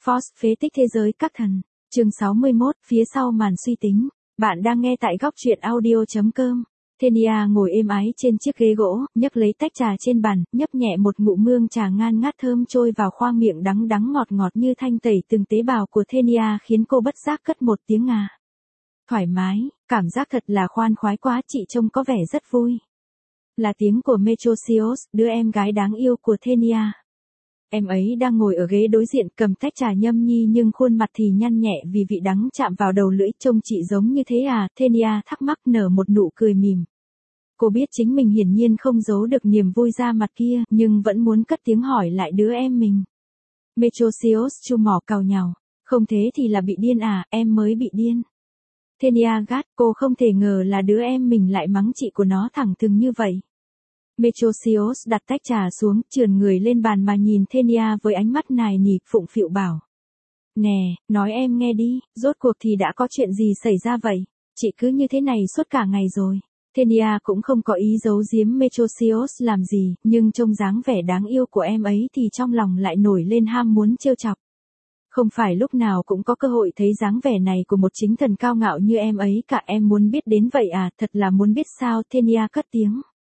Force phế tích thế giới các thần. Chương 61, phía sau màn suy tính. Bạn đang nghe tại góc truyện audio.com. Thenia ngồi êm ái trên chiếc ghế gỗ, nhấc lấy tách trà trên bàn, nhấp nhẹ một ngụm mương trà ngan ngát thơm trôi vào khoang miệng đắng đắng ngọt ngọt như thanh tẩy từng tế bào của Thenia khiến cô bất giác cất một tiếng ngà. Thoải mái, cảm giác thật là khoan khoái quá, chị trông có vẻ rất vui. Là tiếng của Metrosios, đứa em gái đáng yêu của Thenia. Em ấy đang ngồi ở ghế đối diện cầm tách trà nhâm nhi nhưng khuôn mặt thì nhăn nhẹ vì vị đắng chạm vào đầu lưỡi. Trông chị giống như thế à? Thenia thắc mắc nở một nụ cười mỉm. Cô biết chính mình hiển nhiên không giấu được niềm vui ra mặt kia nhưng vẫn muốn cất tiếng hỏi lại đứa em mình. Metrosios chu mỏ càu nhàu. Không thế thì là bị điên à, em mới bị điên. Thenia gắt, cô không thể ngờ là đứa em mình lại mắng chị của nó thẳng thừng như vậy. Metrosios đặt tách trà xuống, trườn người lên bàn mà nhìn Thenia với ánh mắt nài nỉ, phụng phịu bảo. Nè, nói em nghe đi, rốt cuộc thì đã có chuyện gì xảy ra vậy? Chị cứ như thế này suốt cả ngày rồi. Thenia cũng không có ý giấu giếm Metrosios làm gì, nhưng trông dáng vẻ đáng yêu của em ấy thì trong lòng lại nổi lên ham muốn trêu chọc. Không phải lúc nào cũng có cơ hội thấy dáng vẻ này của một chính thần cao ngạo như em ấy cả. Em muốn biết đến vậy à? Thật là muốn biết sao? Thenia cất tiếng.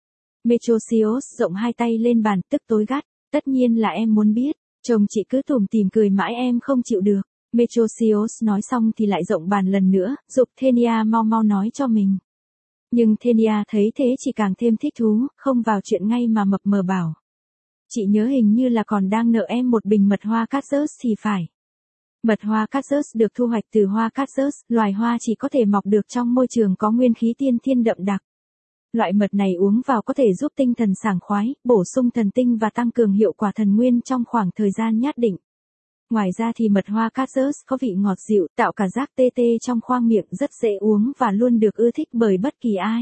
Metrosios rộng hai tay lên bàn, tức tối gắt. Tất nhiên là em muốn biết. Chồng chị cứ tủm tỉm cười mãi em không chịu được. Metrosios nói xong thì lại rộng bàn lần nữa, giục Thenia mau mau nói cho mình. Nhưng Thenia thấy thế chỉ càng thêm thích thú, không vào chuyện ngay mà mập mờ bảo. Chị nhớ hình như là còn đang nợ em một bình mật hoa cactus thì phải. Mật hoa cactus được thu hoạch từ hoa cactus, loài hoa chỉ có thể mọc được trong môi trường có nguyên khí tiên thiên đậm đặc. Loại mật này uống vào có thể giúp tinh thần sảng khoái, bổ sung thần tinh và tăng cường hiệu quả thần nguyên trong khoảng thời gian nhất định. Ngoài ra thì mật hoa cactus có vị ngọt dịu, tạo cả giác tê tê trong khoang miệng, rất dễ uống và luôn được ưa thích bởi bất kỳ ai.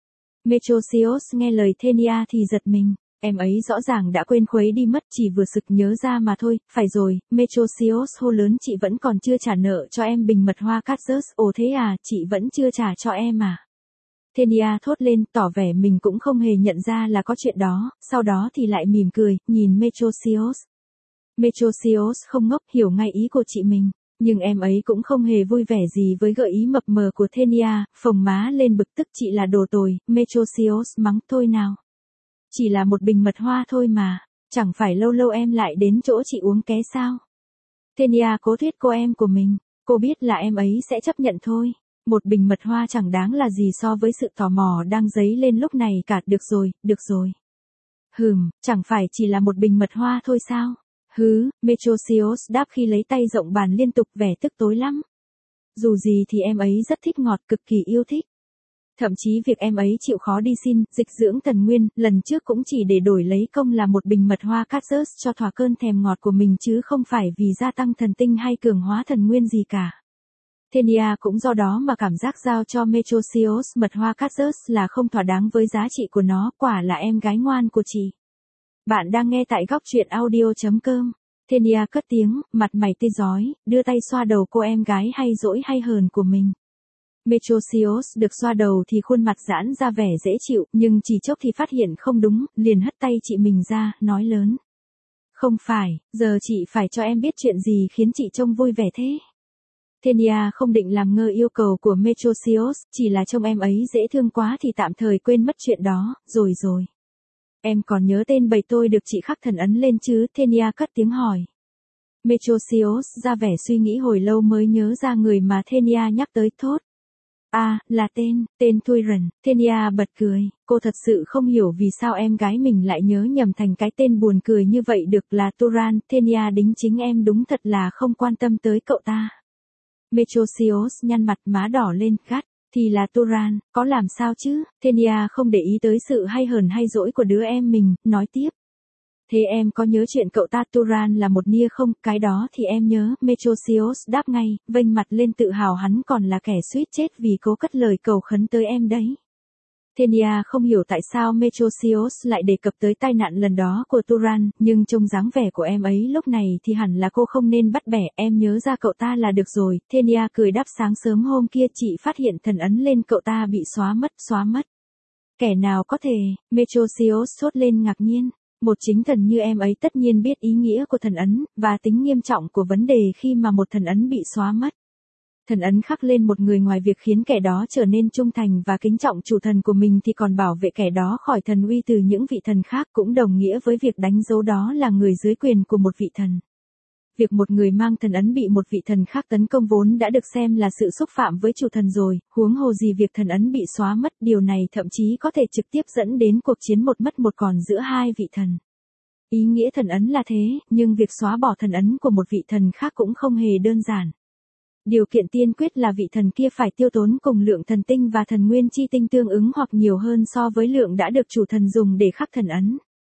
Metrosios nghe lời Thenia thì giật mình. Em ấy rõ ràng đã quên khuấy đi mất, chỉ vừa sực nhớ ra mà thôi. Phải rồi, Metrosios hô lớn, chị vẫn còn chưa trả nợ cho em bình mật hoa cactus. Ồ thế à, chị vẫn chưa trả cho em à? Thenia thốt lên, tỏ vẻ mình cũng không hề nhận ra là có chuyện đó, sau đó thì lại mỉm cười, nhìn Metrosios. Metrosios không ngốc, hiểu ngay ý của chị mình. Nhưng em ấy cũng không hề vui vẻ gì với gợi ý mập mờ của Thenia, phồng má lên bực tức. Chị là đồ tồi. Metrosios mắng, thôi nào. Chỉ là một bình mật hoa thôi mà, chẳng phải lâu lâu em lại đến chỗ chị uống ké sao? Thenia cố thuyết cô em của mình, cô biết là em ấy sẽ chấp nhận thôi. Một bình mật hoa chẳng đáng là gì so với sự tò mò đang dấy lên lúc này cả. Được rồi. Chẳng phải chỉ là một bình mật hoa thôi sao? Metrosios đáp khi lấy tay rộng bàn liên tục, vẻ tức tối lắm. Dù gì thì em ấy rất thích ngọt, cực kỳ yêu thích. Thậm chí việc em ấy chịu khó đi xin dịch dưỡng thần nguyên lần trước cũng chỉ để đổi lấy công là một bình mật hoa cactus cho thỏa cơn thèm ngọt của mình, chứ không phải vì gia tăng thần tinh hay cường hóa thần nguyên gì cả. Thenia cũng do đó mà cảm giác giao cho Metrosios mật hoa cactus là không thỏa đáng với giá trị của nó. Quả là em gái ngoan của chị. Bạn đang nghe tại góc truyện audio.com. Thenia cất tiếng, mặt mày tươi rói, đưa tay xoa đầu cô em gái hay dỗi hay hờn của mình. Metrosios được xoa đầu thì khuôn mặt giãn ra vẻ dễ chịu, nhưng chỉ chốc thì phát hiện không đúng, liền hất tay chị mình ra, nói lớn. Không phải, giờ chị phải cho em biết chuyện gì khiến chị trông vui vẻ thế. Thenia không định làm ngơ yêu cầu của Metrosios, chỉ là trông em ấy dễ thương quá thì tạm thời quên mất chuyện đó, rồi. Em còn nhớ tên bầy tôi được chị khắc thần ấn lên chứ? Thenia cất tiếng hỏi. Metrosios ra vẻ suy nghĩ hồi lâu mới nhớ ra người mà Thenia nhắc tới, thốt. Là tên Thuiren. Thenia bật cười, cô thật sự không hiểu vì sao em gái mình lại nhớ nhầm thành cái tên buồn cười như vậy được, là Turan. Thenia đính chính, em đúng thật là không quan tâm tới cậu ta. Metrosios nhăn mặt, má đỏ lên, gắt. Thì là Turan, có làm sao chứ? Thenia không để ý tới sự hay hờn hay dỗi của đứa em mình, nói tiếp. Thế em có nhớ chuyện cậu ta Turan là một nia không? Cái đó thì em nhớ. Metrosios đáp ngay, vênh mặt lên tự hào hắn còn là kẻ suýt chết vì cố cất lời cầu khấn tới em đấy. Thenia không hiểu tại sao Metrosios lại đề cập tới tai nạn lần đó của Turan, nhưng trông dáng vẻ của em ấy lúc này thì hẳn là cô không nên bắt bẻ. Em nhớ ra cậu ta là được rồi. Thenia cười đáp, sáng sớm hôm kia chị phát hiện thần ấn lên cậu ta bị xóa mất. Kẻ nào có thể? Metrosios thốt lên ngạc nhiên. Một chính thần như em ấy tất nhiên biết ý nghĩa của thần ấn, và tính nghiêm trọng của vấn đề khi mà một thần ấn bị xóa mất. Thần ấn khắc lên một người ngoài việc khiến kẻ đó trở nên trung thành và kính trọng chủ thần của mình thì còn bảo vệ kẻ đó khỏi thần uy từ những vị thần khác, cũng đồng nghĩa với việc đánh dấu đó là người dưới quyền của một vị thần. Việc một người mang thần ấn bị một vị thần khác tấn công vốn đã được xem là sự xúc phạm với chủ thần rồi, huống hồ gì việc thần ấn bị xóa mất, điều này thậm chí có thể trực tiếp dẫn đến cuộc chiến một mất một còn giữa hai vị thần. Ý nghĩa thần ấn là thế, nhưng việc xóa bỏ thần ấn của một vị thần khác cũng không hề đơn giản. Điều kiện tiên quyết là vị thần kia phải tiêu tốn cùng lượng thần tinh và thần nguyên chi tinh tương ứng hoặc nhiều hơn so với lượng đã được chủ thần dùng để khắc thần ấn.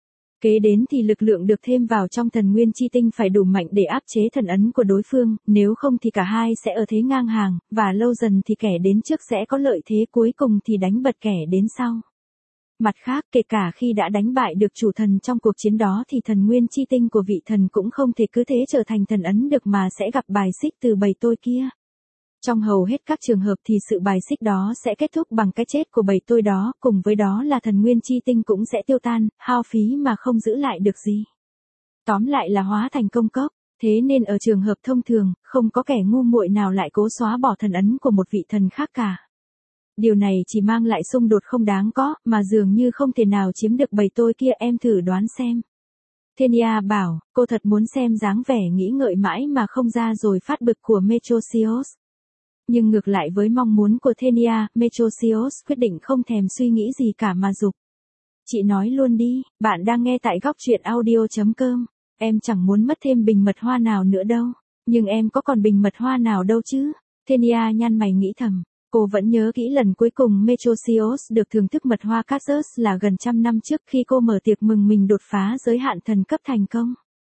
Kế đến thì lực lượng được thêm vào trong thần nguyên chi tinh phải đủ mạnh để áp chế thần ấn của đối phương, nếu không thì cả hai sẽ ở thế ngang hàng, và lâu dần thì kẻ đến trước sẽ có lợi thế, cuối cùng thì đánh bật kẻ đến sau. Mặt khác, kể cả khi đã đánh bại được chủ thần trong cuộc chiến đó thì thần nguyên chi tinh của vị thần cũng không thể cứ thế trở thành thần ấn được mà sẽ gặp bài xích từ bầy tôi kia. Trong hầu hết các trường hợp thì sự bài xích đó sẽ kết thúc bằng cái chết của bầy tôi đó, cùng với đó là thần nguyên chi tinh cũng sẽ tiêu tan, hao phí mà không giữ lại được gì. Tóm lại là hóa thành công cốc, thế nên ở trường hợp thông thường, không có kẻ ngu muội nào lại cố xóa bỏ thần ấn của một vị thần khác cả. Điều này chỉ mang lại xung đột không đáng có, mà dường như không thể nào chiếm được bầy tôi kia, em thử đoán xem. Thenia bảo, cô thật muốn xem dáng vẻ nghĩ ngợi mãi mà không ra rồi phát bực của Metrosios. Nhưng ngược lại với mong muốn của Thenia, Metrosios quyết định không thèm suy nghĩ gì cả mà giục. Chị nói luôn đi, bạn đang nghe tại góc truyện audio.com. Em chẳng muốn mất thêm bình mật hoa nào nữa đâu. Nhưng em có còn bình mật hoa nào đâu chứ? Thenia nhăn mày nghĩ thầm. Cô vẫn nhớ kỹ lần cuối cùng Metrosios được thưởng thức mật hoa Cactus là gần 100 năm trước khi cô mở tiệc mừng mình đột phá giới hạn thần cấp thành công.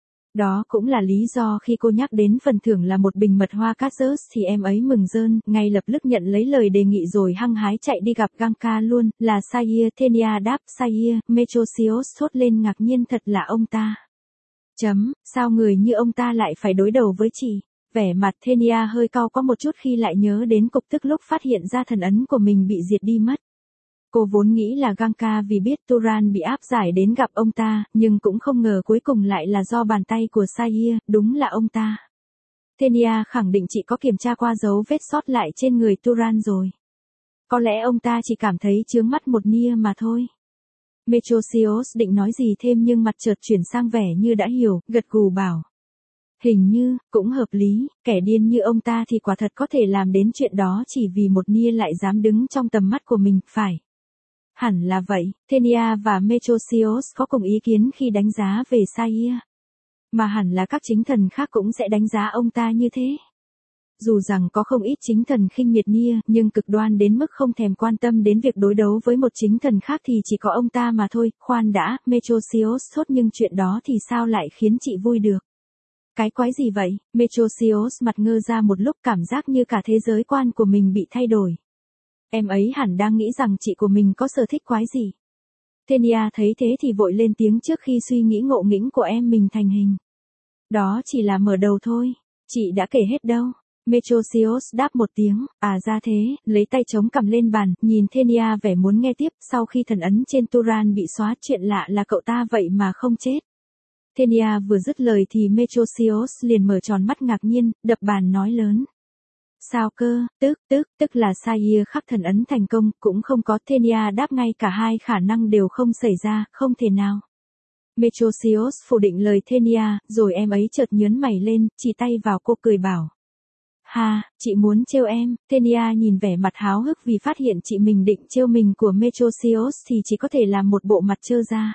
Đó cũng là lý do khi cô nhắc đến phần thưởng là một bình mật hoa Cactus thì em ấy mừng rơn, ngay lập tức nhận lấy lời đề nghị rồi hăng hái chạy đi gặp Ganka luôn, là Saia. Thenia đáp Saia. Metrosios thốt lên ngạc nhiên, thật là ông ta. Sao người như ông ta lại phải đối đầu với chị? Vẻ mặt Thenia hơi cau có một chút khi lại nhớ đến cục tức lúc phát hiện ra thần ấn của mình bị diệt đi mất. Cô vốn nghĩ là Ganka vì biết Turan bị áp giải đến gặp ông ta, nhưng cũng không ngờ cuối cùng lại là do bàn tay của Saia, đúng là ông ta. Thenia khẳng định chị có kiểm tra qua dấu vết sót lại trên người Turan rồi. Có lẽ ông ta chỉ cảm thấy chướng mắt một nia mà thôi. Metrosios định nói gì thêm nhưng mặt chợt chuyển sang vẻ như đã hiểu, gật gù bảo. Hình như, cũng hợp lý, kẻ điên như ông ta thì quả thật có thể làm đến chuyện đó chỉ vì một nia lại dám đứng trong tầm mắt của mình, phải. Hẳn là vậy, Thenia và Metrosios có cùng ý kiến khi đánh giá về Saia. Mà hẳn là các chính thần khác cũng sẽ đánh giá ông ta như thế. Dù rằng có không ít chính thần khinh miệt nia, nhưng cực đoan đến mức không thèm quan tâm đến việc đối đấu với một chính thần khác thì chỉ có ông ta mà thôi. Khoan đã, Metrosios thốt, nhưng chuyện đó thì sao lại khiến chị vui được? Cái quái gì vậy? Metrosios mặt ngơ ra một lúc, cảm giác như cả thế giới quan của mình bị thay đổi. Em ấy hẳn đang nghĩ rằng chị của mình có sở thích quái gì. Thenia thấy thế thì vội lên tiếng trước khi suy nghĩ ngộ nghĩnh của em mình thành hình. Đó chỉ là mở đầu thôi, chị đã kể hết đâu. Metrosios đáp một tiếng, à ra thế, lấy tay chống cằm lên bàn, nhìn Thenia vẻ muốn nghe tiếp. Sau khi thần ấn trên Turan bị xóa, chuyện lạ là cậu ta vậy mà không chết. Thenia vừa dứt lời thì Metrosios liền mở tròn mắt ngạc nhiên, đập bàn nói lớn. Sao cơ, tức là Saia khắc thần ấn thành công, cũng không có. Thenia đáp ngay, cả hai khả năng đều không xảy ra, không thể nào. Metrosios phủ định lời Thenia, rồi em ấy chợt nhớn mày lên, chỉ tay vào cô cười bảo. Ha, chị muốn trêu em. Thenia nhìn vẻ mặt háo hức vì phát hiện chị mình định trêu mình của Metrosios thì chỉ có thể làm một bộ mặt trơ ra.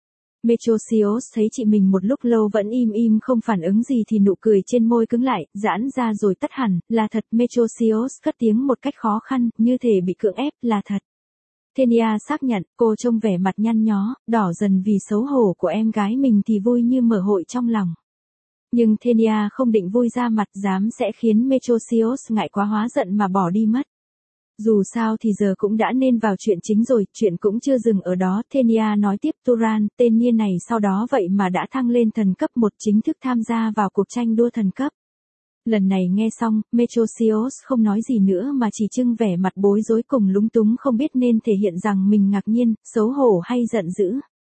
Metrosios thấy chị mình một lúc lâu vẫn im không phản ứng gì thì nụ cười trên môi cứng lại, giãn ra rồi tắt hẳn. Là thật. Metrosios cất tiếng một cách khó khăn, như thể bị cưỡng ép. Là thật. Thenia xác nhận. Cô trông vẻ mặt nhăn nhó, đỏ dần vì xấu hổ của em gái mình thì vui như mở hội trong lòng. Nhưng Thenia không định vui ra mặt, dám sẽ khiến Metrosios ngại quá hóa giận mà bỏ đi mất. Dù sao thì giờ cũng đã nên vào chuyện chính rồi, chuyện cũng chưa dừng ở đó. Thenia nói tiếp, Turan, tên nia này sau đó vậy mà đã thăng lên thần cấp 1, chính thức tham gia vào cuộc tranh đua thần cấp. Lần này nghe xong, Metrosios không nói gì nữa mà chỉ trưng vẻ mặt bối rối cùng lúng túng, không biết nên thể hiện rằng mình ngạc nhiên, xấu hổ hay giận dữ.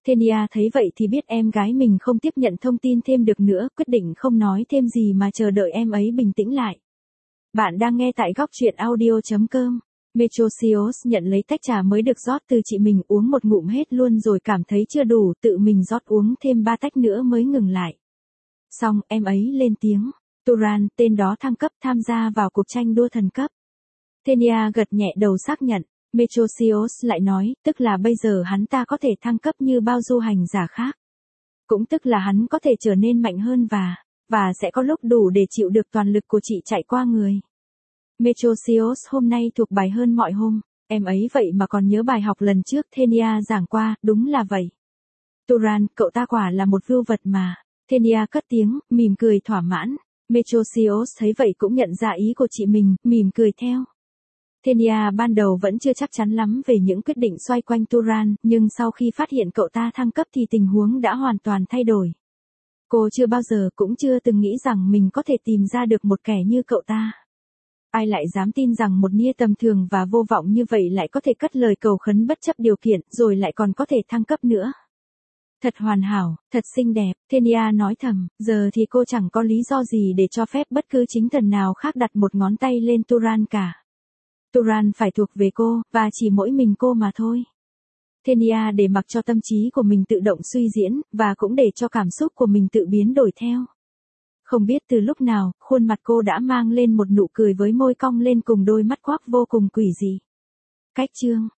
Thenia thấy vậy thì biết em gái mình không tiếp nhận thông tin thêm được nữa, quyết định không nói thêm gì mà chờ đợi em ấy bình tĩnh lại. Bạn đang nghe tại góc truyện audio.com. Metrosios nhận lấy tách trà mới được rót từ chị mình, uống một ngụm hết luôn rồi cảm thấy chưa đủ, tự mình rót uống thêm 3 tách nữa mới ngừng lại. Xong, em ấy lên tiếng. Turan, tên đó thăng cấp tham gia vào cuộc tranh đua thần cấp. Thenia gật nhẹ đầu xác nhận. Metrosios lại nói, tức là bây giờ hắn ta có thể thăng cấp như bao du hành giả khác. Cũng tức là hắn có thể trở nên mạnh hơn và sẽ có lúc đủ để chịu được toàn lực của chị chạy qua người. Metrosios hôm nay thuộc bài hơn mọi hôm, em ấy vậy mà còn nhớ bài học lần trước Thenia giảng qua, đúng là vậy. Turan, cậu ta quả là một vưu vật mà. Thenia cất tiếng, mỉm cười thỏa mãn. Metrosios thấy vậy cũng nhận ra ý của chị mình, mỉm cười theo. Thenia ban đầu vẫn chưa chắc chắn lắm về những quyết định xoay quanh Turan, nhưng sau khi phát hiện cậu ta thăng cấp thì tình huống đã hoàn toàn thay đổi. Cô chưa bao giờ cũng chưa từng nghĩ rằng mình có thể tìm ra được một kẻ như cậu ta. Ai lại dám tin rằng một nia tầm thường và vô vọng như vậy lại có thể cất lời cầu khấn bất chấp điều kiện, rồi lại còn có thể thăng cấp nữa. Thật hoàn hảo, thật xinh đẹp, Thenia nói thầm, giờ thì cô chẳng có lý do gì để cho phép bất cứ chính thần nào khác đặt một ngón tay lên Turan cả. Turan phải thuộc về cô, và chỉ mỗi mình cô mà thôi. Thenia để mặc cho tâm trí của mình tự động suy diễn, và cũng để cho cảm xúc của mình tự biến đổi theo. Không biết từ lúc nào, khuôn mặt cô đã mang lên một nụ cười với môi cong lên cùng đôi mắt quắc vô cùng quỷ dị. Cách chương